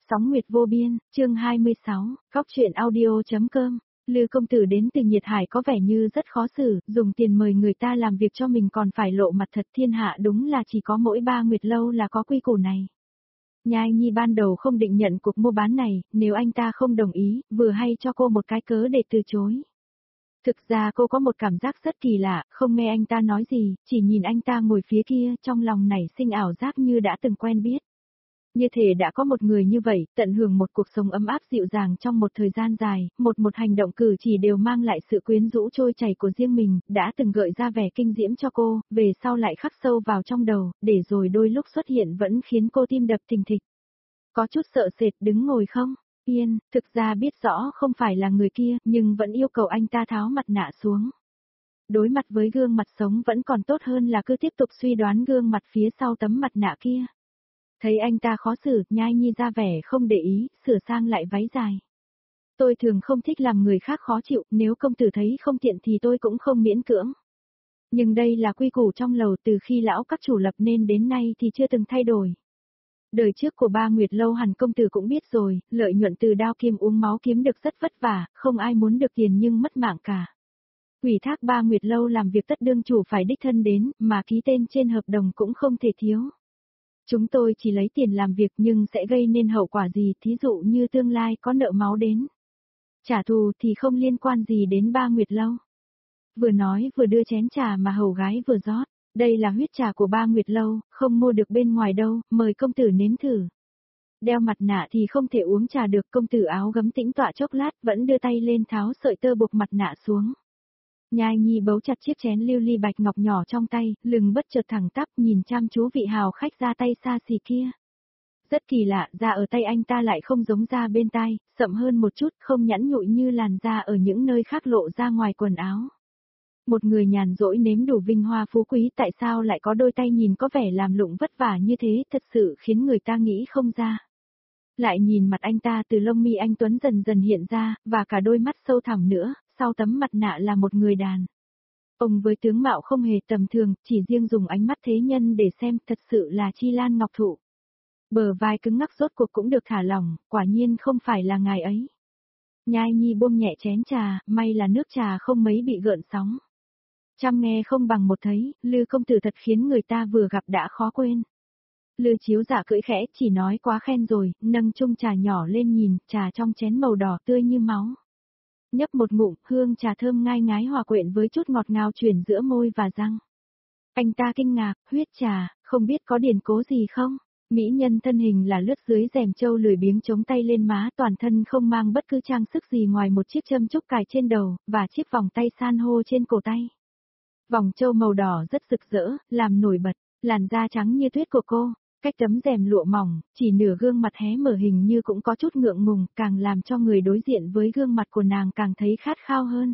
Sóng Nguyệt Vô Biên, chương 26, Góc truyện audio.com. Lư công tử đến từ Nhiệt Hải có vẻ như rất khó xử, dùng tiền mời người ta làm việc cho mình còn phải lộ mặt thật, thiên hạ đúng là chỉ có mỗi Ba Nguyệt Lâu là có quy củ này. Nhai Nhi ban đầu không định nhận cuộc mua bán này, nếu anh ta không đồng ý, vừa hay cho cô một cái cớ để từ chối. Thực ra cô có một cảm giác rất kỳ lạ, không nghe anh ta nói gì, chỉ nhìn anh ta ngồi phía kia, trong lòng nảy sinh ảo giác như đã từng quen biết. Như thể đã có một người như vậy, tận hưởng một cuộc sống ấm áp dịu dàng trong một thời gian dài, một hành động cử chỉ đều mang lại sự quyến rũ trôi chảy của riêng mình, đã từng gợi ra vẻ kinh diễm cho cô, về sau lại khắc sâu vào trong đầu, để rồi đôi lúc xuất hiện vẫn khiến cô tim đập thình thịch. Có chút sợ sệt đứng ngồi không? Yên, thực ra biết rõ không phải là người kia, nhưng vẫn yêu cầu anh ta tháo mặt nạ xuống. Đối mặt với gương mặt sống vẫn còn tốt hơn là cứ tiếp tục suy đoán gương mặt phía sau tấm mặt nạ kia. Thấy anh ta khó xử, Nhai Nhi ra vẻ không để ý, sửa sang lại váy dài. Tôi thường không thích làm người khác khó chịu, nếu công tử thấy không tiện thì tôi cũng không miễn cưỡng. Nhưng đây là quy củ trong lầu từ khi lão các chủ lập nên đến nay thì chưa từng thay đổi. Đời trước của Ba Nguyệt Lâu hẳn công tử cũng biết rồi, lợi nhuận từ đao kiếm uống máu kiếm được rất vất vả, không ai muốn được tiền nhưng mất mạng cả. Ủy thác Ba Nguyệt Lâu làm việc tất đương chủ phải đích thân đến, mà ký tên trên hợp đồng cũng không thể thiếu. Chúng tôi chỉ lấy tiền làm việc nhưng sẽ gây nên hậu quả gì, thí dụ như tương lai có nợ máu đến. Trả thù thì không liên quan gì đến Ba Nguyệt Lâu. Vừa nói vừa đưa chén trà mà hầu gái vừa rót. Đây là huyết trà của Ba Nguyệt Lâu, không mua được bên ngoài đâu, mời công tử nếm thử. Đeo mặt nạ thì không thể uống trà được, công tử áo gấm tĩnh tọa chốc lát vẫn đưa tay lên tháo sợi tơ buộc mặt nạ xuống. Nhai Nhi bấu chặt chiếc chén lưu ly bạch ngọc nhỏ trong tay, lưng bất chợt thẳng tắp nhìn chăm chú vị hào khách ra tay xa xỉ kia. Rất kỳ lạ, da ở tay anh ta lại không giống da bên tai, sậm hơn một chút, không nhẵn nhụi như làn da ở những nơi khác lộ ra ngoài quần áo. Một người nhàn rỗi nếm đủ vinh hoa phú quý tại sao lại có đôi tay nhìn có vẻ làm lụng vất vả như thế, thật sự khiến người ta nghĩ không ra. Lại nhìn mặt anh ta từ lông mi anh Tuấn dần dần hiện ra, và cả đôi mắt sâu thẳm nữa, sau tấm mặt nạ là một người đàn. Ông với tướng mạo không hề tầm thường, chỉ riêng dùng ánh mắt thế nhân để xem thật sự là Chi Lan Ngọc Thụ. Bờ vai cứng ngắc rốt cuộc cũng được thả lỏng, quả nhiên không phải là ngài ấy. Nhai Nhi buông nhẹ chén trà, may là nước trà không mấy bị gợn sóng. Trăm nghe không bằng một thấy, Lư công tử thật khiến người ta vừa gặp đã khó quên. Lư Chiếu Dạ cưỡi khẽ, chỉ nói quá khen rồi, nâng chung trà nhỏ lên nhìn, trà trong chén màu đỏ tươi như máu. Nhấp một ngụm, hương trà thơm ngai ngái hòa quyện với chút ngọt ngào chuyển giữa môi và răng. Anh ta kinh ngạc, huyết trà, không biết có điển cố gì không? Mỹ nhân thân hình là lướt dưới rèm châu lười biếng chống tay lên má, toàn thân không mang bất cứ trang sức gì ngoài một chiếc châm trúc cài trên đầu, và chiếc vòng tay san hô trên cổ tay. Vòng châu màu đỏ rất rực rỡ, làm nổi bật, làn da trắng như tuyết của cô, cách tấm rèm lụa mỏng, chỉ nửa gương mặt hé mở hình như cũng có chút ngượng ngùng, càng làm cho người đối diện với gương mặt của nàng càng thấy khát khao hơn.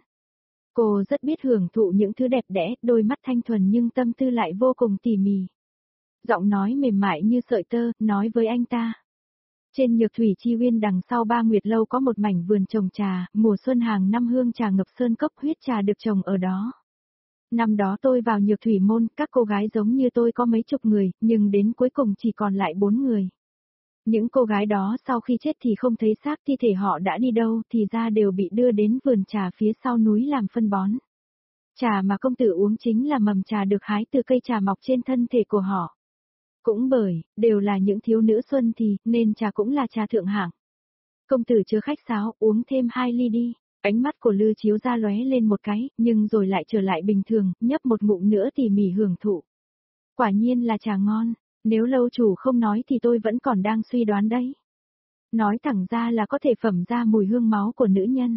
Cô rất biết hưởng thụ những thứ đẹp đẽ, đôi mắt thanh thuần nhưng tâm tư lại vô cùng tỉ mỉ. Giọng nói mềm mại như sợi tơ, nói với anh ta. Trên Nhược Thủy Chi Uyên đằng sau Ba Nguyệt Lâu có một mảnh vườn trồng trà, mùa xuân hàng năm hương trà ngập sơn cốc, huyết trà được trồng ở đó. Năm đó tôi vào Nhược Thủy môn, các cô gái giống như tôi có mấy chục người, nhưng đến cuối cùng chỉ còn lại 4 người. Những cô gái đó sau khi chết thì không thấy xác thi thể họ đã đi đâu, thì ra đều bị đưa đến vườn trà phía sau núi làm phân bón. Trà mà công tử uống chính là mầm trà được hái từ cây trà mọc trên thân thể của họ. Cũng bởi, đều là những thiếu nữ xuân thì, nên trà cũng là trà thượng hạng. Công tử chớ khách sáo, uống thêm 2 ly đi. Ánh mắt của Lư Chiếu ra lóe lên một cái, nhưng rồi lại trở lại bình thường, nhấp một ngụm nữa tỉ mỉ hưởng thụ. Quả nhiên là trà ngon, nếu lâu chủ không nói thì tôi vẫn còn đang suy đoán đấy. Nói thẳng ra là có thể phẩm ra mùi hương máu của nữ nhân.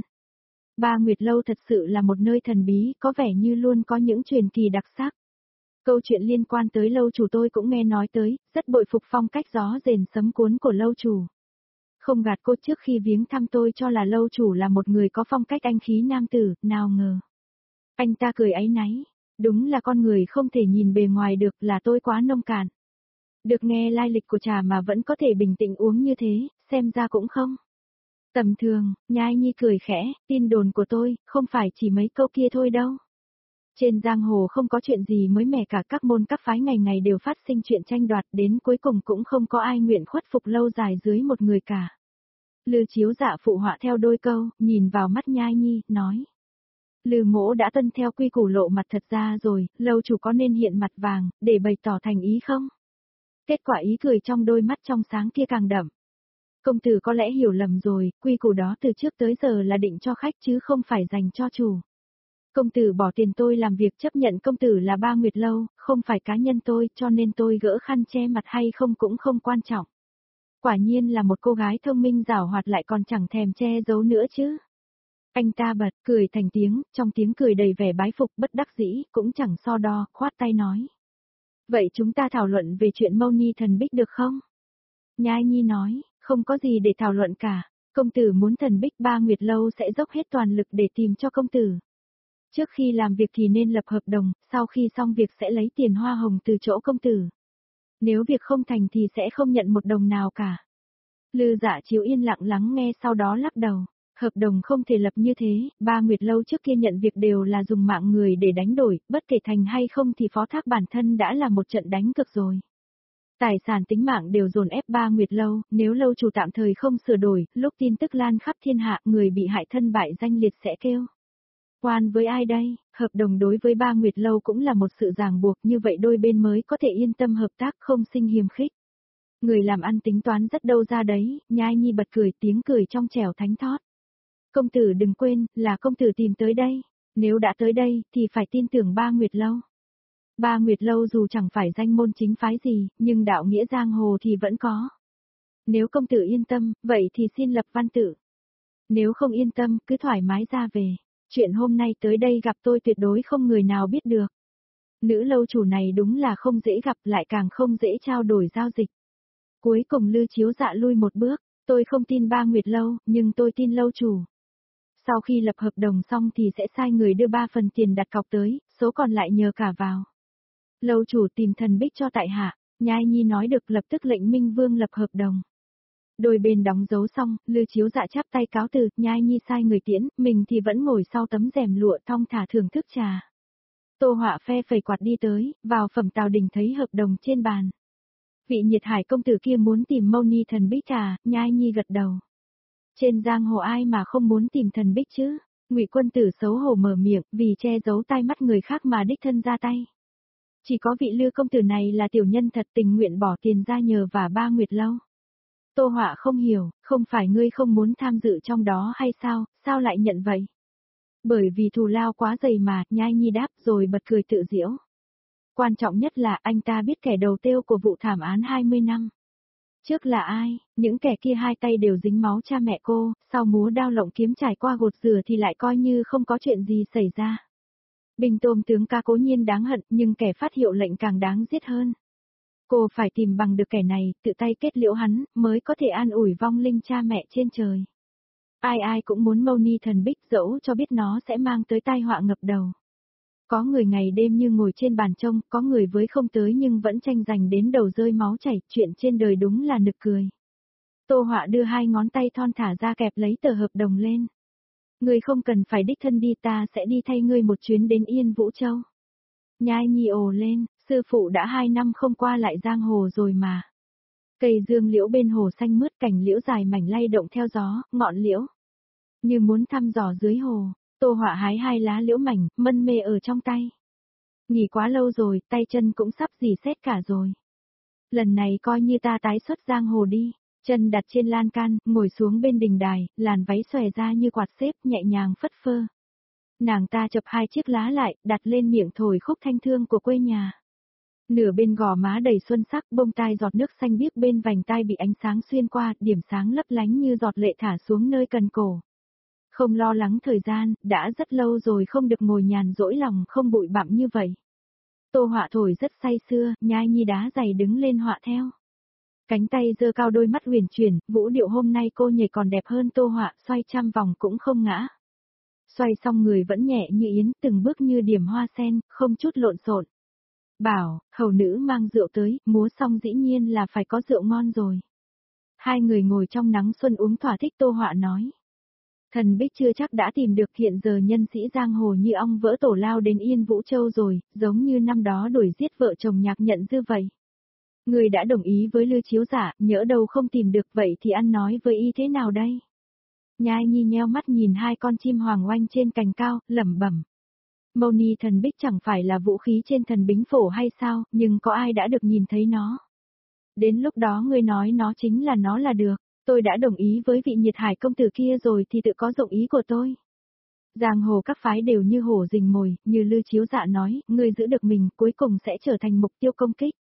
Ba Nguyệt Lâu thật sự là một nơi thần bí, có vẻ như luôn có những truyền kỳ đặc sắc. Câu chuyện liên quan tới lâu chủ tôi cũng nghe nói tới, rất bội phục phong cách gió rền sấm cuốn của lâu chủ. Không gạt cô, trước khi viếng thăm tôi cho là lâu chủ là một người có phong cách anh khí nam tử, nào ngờ. Anh ta cười áy náy, đúng là con người không thể nhìn bề ngoài được, là tôi quá nông cạn. Được nghe lai lịch của trà mà vẫn có thể bình tĩnh uống như thế, xem ra cũng không tầm thường. Nhai Nhi cười khẽ, tin đồn của tôi, không phải chỉ mấy câu kia thôi đâu. Trên giang hồ không có chuyện gì mới mẻ cả, các môn các phái ngày ngày đều phát sinh chuyện tranh đoạt, đến cuối cùng cũng không có ai nguyện khuất phục lâu dài dưới một người cả. Lư Chiếu Dạ phụ họa theo đôi câu, nhìn vào mắt Nhai Nhi, nói. Lư mỗ đã tuân theo quy củ lộ mặt thật ra rồi, lâu chủ có nên hiện mặt vàng, để bày tỏ thành ý không? Kết quả ý cười trong đôi mắt trong sáng kia càng đậm. Công tử có lẽ hiểu lầm rồi, quy củ đó từ trước tới giờ là định cho khách chứ không phải dành cho chủ. Công tử bỏ tiền tôi làm việc, chấp nhận công tử là Ba Nguyệt Lâu, không phải cá nhân tôi, cho nên tôi gỡ khăn che mặt hay không cũng không quan trọng. Quả nhiên là một cô gái thông minh giảo hoạt, lại còn chẳng thèm che giấu nữa chứ. Anh ta bật cười thành tiếng, trong tiếng cười đầy vẻ bái phục, bất đắc dĩ, cũng chẳng so đo, khoát tay nói. Vậy chúng ta thảo luận về chuyện Mâu Ni Thần Bích được không? Nhai Nhi nói, không có gì để thảo luận cả. Công tử muốn Thần Bích, Ba Nguyệt Lâu sẽ dốc hết toàn lực để tìm cho công tử. Trước khi làm việc thì nên lập hợp đồng, sau khi xong việc sẽ lấy tiền hoa hồng từ chỗ công tử. Nếu việc không thành thì sẽ không nhận một đồng nào cả. Lư Dạ Chiếu yên lặng lắng nghe, sau đó lắc đầu. Hợp đồng không thể lập như thế, Ba Nguyệt Lâu trước kia nhận việc đều là dùng mạng người để đánh đổi, bất kể thành hay không thì phó thác bản thân đã là một trận đánh cực rồi. Tài sản tính mạng đều dồn ép Ba Nguyệt Lâu, nếu lâu chủ tạm thời không sửa đổi, lúc tin tức lan khắp thiên hạ, người bị hại thân bại danh liệt sẽ kêu. Oan với ai đây? Hợp đồng đối với Ba Nguyệt Lâu cũng là một sự ràng buộc, như vậy đôi bên mới có thể yên tâm hợp tác, không sinh hiềm khích. Người làm ăn tính toán rất đâu ra đấy, Nhai Nhi bật cười, tiếng cười trong trẻo thánh thót. Công tử đừng quên, là công tử tìm tới đây. Nếu đã tới đây, thì phải tin tưởng Ba Nguyệt Lâu. Ba Nguyệt Lâu dù chẳng phải danh môn chính phái gì, nhưng đạo nghĩa giang hồ thì vẫn có. Nếu công tử yên tâm, vậy thì xin lập văn tự. Nếu không yên tâm, cứ thoải mái ra về. Chuyện hôm nay tới đây gặp tôi tuyệt đối không người nào biết được. Nữ lâu chủ này đúng là không dễ gặp, lại càng không dễ trao đổi giao dịch. Cuối cùng Lư Chiếu Dạ lui một bước, tôi không tin Ba Nguyệt Lâu, nhưng tôi tin lâu chủ. Sau khi lập hợp đồng xong thì sẽ sai người đưa 3 phần tiền đặt cọc tới, số còn lại nhờ cả vào. Lâu chủ tìm Thần Bích cho tại hạ, Nhai Nhi nói được lập tức lệnh Minh Vương lập hợp đồng. Đôi bên đóng dấu xong, Lư Chiếu Dạ chắp tay cáo từ, Nhai Nhi sai người tiễn, mình thì vẫn ngồi sau tấm rèm lụa thong thả thưởng thức trà. Tô Họa phe phẩy quạt đi tới, vào Phẩm Tào Đình thấy hợp đồng trên bàn. Vị Nhiệt Hải công tử kia muốn tìm Mâu Ni Thần Bích à? Nhai Nhi gật đầu. Trên giang hồ ai mà không muốn tìm Thần Bích chứ? Ngụy Quân Tử xấu hổ mở miệng, vì che giấu tai mắt người khác mà đích thân ra tay. Chỉ có vị Lư công tử này là tiểu nhân thật tình nguyện bỏ tiền ra nhờ và Ba Nguyệt Lâu. Tô Họa không hiểu, không phải ngươi không muốn tham dự trong đó hay sao, sao lại nhận vậy? Bởi vì thù lao quá dày mà, Nhai Nhi đáp rồi bật cười tự giễu. Quan trọng nhất là anh ta biết kẻ đầu tiêu của vụ thảm án 20 năm. Trước là ai, những kẻ kia hai tay đều dính máu cha mẹ cô, sau múa đao lộng kiếm trải qua gột rửa thì lại coi như không có chuyện gì xảy ra. Bình Tôm tướng ca cố nhiên đáng hận, nhưng kẻ phát hiệu lệnh càng đáng giết hơn. Cô phải tìm bằng được kẻ này, tự tay kết liễu hắn, mới có thể an ủi vong linh cha mẹ trên trời. Ai ai cũng muốn Mâu Ni Thần Bích, dẫu cho biết nó sẽ mang tới tai họa ngập đầu. Có người ngày đêm như ngồi trên bàn trông, có người với không tới nhưng vẫn tranh giành đến đầu rơi máu chảy, chuyện trên đời đúng là nực cười. Tô Họa đưa 2 ngón tay thon thả ra kẹp lấy tờ hợp đồng lên. Ngươi không cần phải đích thân đi, ta sẽ đi thay ngươi một chuyến đến Yên Vũ Châu. Nhai Nhi ồ lên, sư phụ đã 2 năm không qua lại giang hồ rồi mà. Cây dương liễu bên hồ xanh mướt, cành liễu dài mảnh lay động theo gió, ngọn liễu như muốn thăm dò dưới hồ. Tô Họa hái 2 lá liễu mảnh, mân mê ở trong tay. Nghỉ quá lâu rồi, tay chân cũng sắp rỉ sét cả rồi. Lần này coi như ta tái xuất giang hồ đi. Chân đặt trên lan can, ngồi xuống bên đình đài, làn váy xòe ra như quạt xếp, nhẹ nhàng phất phơ. Nàng ta chập 2 chiếc lá lại, đặt lên miệng thổi khúc thanh thương của quê nhà. Nửa bên gò má đầy xuân sắc, bông tai giọt nước xanh biếc bên vành tai bị ánh sáng xuyên qua, điểm sáng lấp lánh như giọt lệ thả xuống nơi cần cổ. Không lo lắng thời gian, đã rất lâu rồi không được ngồi nhàn rỗi lòng không bụi bặm như vậy. Tô Họa thổi rất say sưa, Nhai Nhi đá giày đứng lên họa theo. Cánh tay giơ cao, đôi mắt huyền chuyển, vũ điệu hôm nay cô nhảy còn đẹp hơn Tô Họa, xoay trăm vòng cũng không ngã. Xoay xong người vẫn nhẹ như yến, từng bước như điểm hoa sen, không chút lộn xộn. Bảo, hầu nữ mang rượu tới, múa xong dĩ nhiên là phải có rượu ngon rồi. 2 người ngồi trong nắng xuân uống thỏa thích, Tô Họa nói. Thần Bích chưa chắc đã tìm được, hiện giờ nhân sĩ giang hồ như ong vỡ tổ lao đến Yên Vũ Châu rồi, giống như năm đó đuổi giết vợ chồng Nhạc Nhận Dư vậy. Người đã đồng ý với Lư Chiếu Dạ, nhỡ đâu không tìm được vậy thì ăn nói với y thế nào đây? Nhai Nhi nheo mắt nhìn hai con chim hoàng oanh trên cành cao, lẩm bẩm. Mâu ni thần bích chẳng phải là vũ khí trên thần bính phổ hay sao, nhưng có ai đã được nhìn thấy nó? Đến lúc đó ngươi nói nó chính là nó là được, tôi đã đồng ý với vị Nhiệt Hải công tử kia rồi thì tự có dụng ý của tôi. Giang hồ các phái đều như hổ rình mồi, như Lư Chiếu Dạ nói, ngươi giữ được mình cuối cùng sẽ trở thành mục tiêu công kích.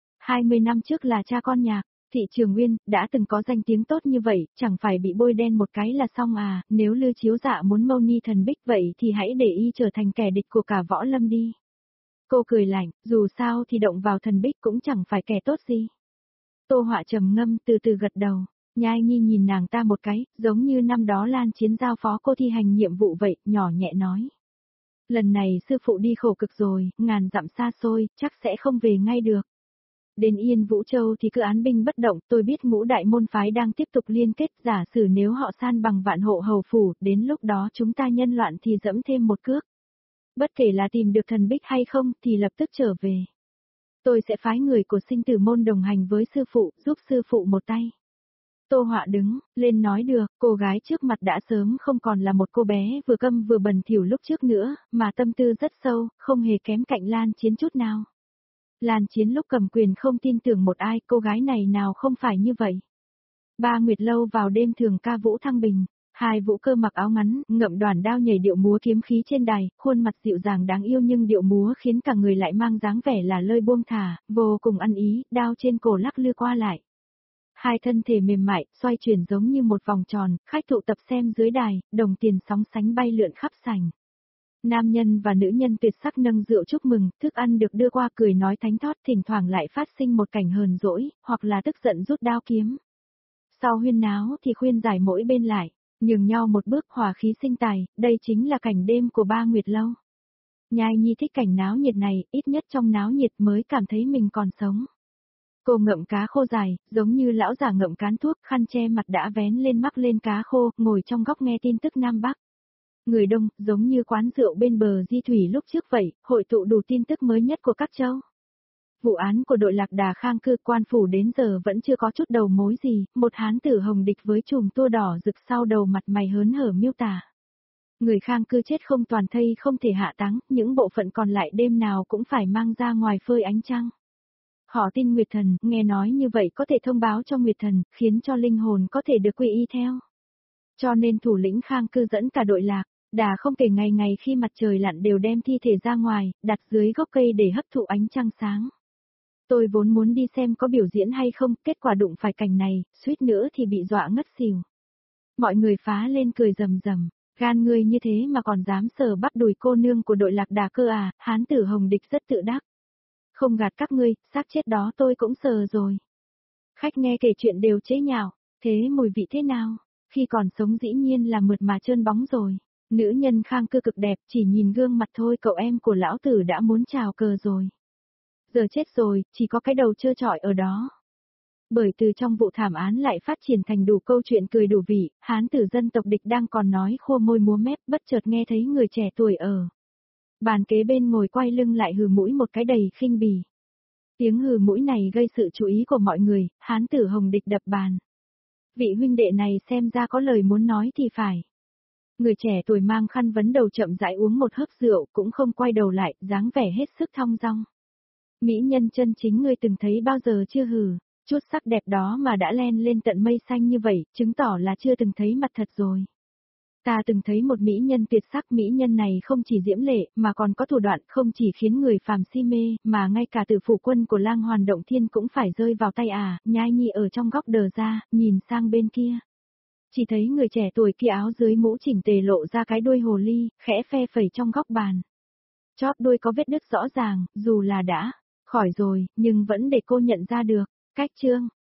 20 năm trước là cha con Nhạc, Thị Trường Nguyên, đã từng có danh tiếng tốt như vậy, chẳng phải bị bôi đen một cái là xong à, nếu Lư Chiếu Dạ muốn mâu ni thần bích vậy thì hãy để y trở thành kẻ địch của cả võ lâm đi. Cô cười lạnh, dù sao thì động vào thần bích cũng chẳng phải kẻ tốt gì. Tô Họa trầm ngâm từ từ gật đầu, Nhai Nhi nhìn nàng ta một cái, giống như năm đó Lan Chiến giao phó cô thi hành nhiệm vụ vậy, nhỏ nhẹ nói. Lần này sư phụ đi khổ cực rồi, ngàn dặm xa xôi, chắc sẽ không về ngay được. Đến Yên Vũ Châu thì cứ án binh bất động, tôi biết ngũ đại môn phái đang tiếp tục liên kết, giả sử nếu họ san bằng Vạn Hộ hầu phủ, đến lúc đó chúng ta nhân loạn thì dẫm thêm một cước. Bất kể là tìm được thần bích hay không thì lập tức trở về. Tôi sẽ phái người của Sinh Tử môn đồng hành với sư phụ, giúp sư phụ một tay. Tô Họa đứng lên nói được, cô gái trước mặt đã sớm không còn là một cô bé vừa câm vừa bẩn thỉu lúc trước nữa, mà tâm tư rất sâu, không hề kém cạnh Lan Chiến chút nào. Lan Chiến lúc cầm quyền không tin tưởng một ai, cô gái này nào không phải như vậy. Ba Nguyệt Lâu vào đêm thường ca vũ thăng bình, hai vũ cơ mặc áo ngắn, ngậm đoàn đao nhảy điệu múa kiếm khí trên đài, khuôn mặt dịu dàng đáng yêu nhưng điệu múa khiến cả người lại mang dáng vẻ là lơi buông thả, vô cùng ăn ý, đao trên cổ lắc lư qua lại. Hai thân thể mềm mại, xoay chuyển giống như một vòng tròn, khách tụ tập xem dưới đài, đồng tiền sóng sánh bay lượn khắp sảnh. Nam nhân và nữ nhân tuyệt sắc nâng rượu chúc mừng, thức ăn được đưa qua cười nói thánh thót, thỉnh thoảng lại phát sinh một cảnh hờn dỗi, hoặc là tức giận rút đao kiếm. Sau huyên náo thì khuyên giải mỗi bên lại, nhường nhau một bước hòa khí sinh tài, đây chính là cảnh đêm của Ba Nguyệt Lâu. Nhai Nhi thích cảnh náo nhiệt này, ít nhất trong náo nhiệt mới cảm thấy mình còn sống. Cô ngậm cá khô dài, giống như lão già ngậm cán thuốc, khăn che mặt đã vén lên mắc lên cá khô, ngồi trong góc nghe tin tức Nam Bắc. Người đông, giống như quán rượu bên bờ di thủy lúc trước vậy, hội tụ đủ tin tức mới nhất của các châu. Vụ án của đội Lạc Đà Khang Cư quan phủ đến giờ vẫn chưa có chút đầu mối gì, một hán tử hồng địch với chùm tua đỏ rực sau đầu mặt mày hớn hở miêu tả. Người Khang Cư chết không toàn thây không thể hạ táng, những bộ phận còn lại đêm nào cũng phải mang ra ngoài phơi ánh trăng. Họ tin Nguyệt Thần, nghe nói như vậy có thể thông báo cho Nguyệt Thần, khiến cho linh hồn có thể được quy y theo. Cho nên thủ lĩnh Khang Cư dẫn cả đội Lạc Đà không kể ngày ngày khi mặt trời lặn đều đem thi thể ra ngoài, đặt dưới gốc cây để hấp thụ ánh trăng sáng. Tôi vốn muốn đi xem có biểu diễn hay không, kết quả đụng phải cảnh này, suýt nữa thì bị dọa ngất xỉu. Mọi người phá lên cười rầm rầm, gan ngươi như thế mà còn dám sờ bắp đùi cô nương của đội Lạc Đà cơ à, hán tử hồng địch rất tự đắc. Không gạt các ngươi, xác chết đó tôi cũng sờ rồi. Khách nghe kể chuyện đều chế nhạo, thế mùi vị thế nào, khi còn sống dĩ nhiên là mượt mà trơn bóng rồi. Nữ nhân Khang Cư cực đẹp, chỉ nhìn gương mặt thôi cậu em của lão tử đã muốn chào cờ rồi. Giờ chết rồi, chỉ có cái đầu trơ trọi ở đó. Bởi từ trong vụ thảm án lại phát triển thành đủ câu chuyện cười đủ vị, hán tử dân tộc địch đang còn nói khua môi múa mép, bất chợt nghe thấy người trẻ tuổi ở bàn kế bên ngồi quay lưng lại hừ mũi một cái đầy khinh bỉ. Tiếng hừ mũi này gây sự chú ý của mọi người, hán tử hồng địch đập bàn. Vị huynh đệ này xem ra có lời muốn nói thì phải. Người trẻ tuổi mang khăn vấn đầu chậm rãi uống một hớp rượu cũng không quay đầu lại, dáng vẻ hết sức thong dong. Mỹ nhân chân chính ngươi từng thấy bao giờ chưa hừ, chút sắc đẹp đó mà đã len lên tận mây xanh như vậy, chứng tỏ là chưa từng thấy mặt thật rồi. Ta từng thấy một mỹ nhân tuyệt sắc, mỹ nhân này không chỉ diễm lệ, mà còn có thủ đoạn, không chỉ khiến người phàm si mê, mà ngay cả tử phủ quân của Lang Hoàn Động Thiên cũng phải rơi vào tay à. Nhai Nhi ở trong góc đờ ra, nhìn sang bên kia. Chỉ thấy người trẻ tuổi kia áo dưới mũ chỉnh tề lộ ra cái đuôi hồ ly, khẽ phe phẩy trong góc bàn. Chóp đuôi có vết đứt rõ ràng, dù là đã khỏi rồi, nhưng vẫn để cô nhận ra được. Cách chương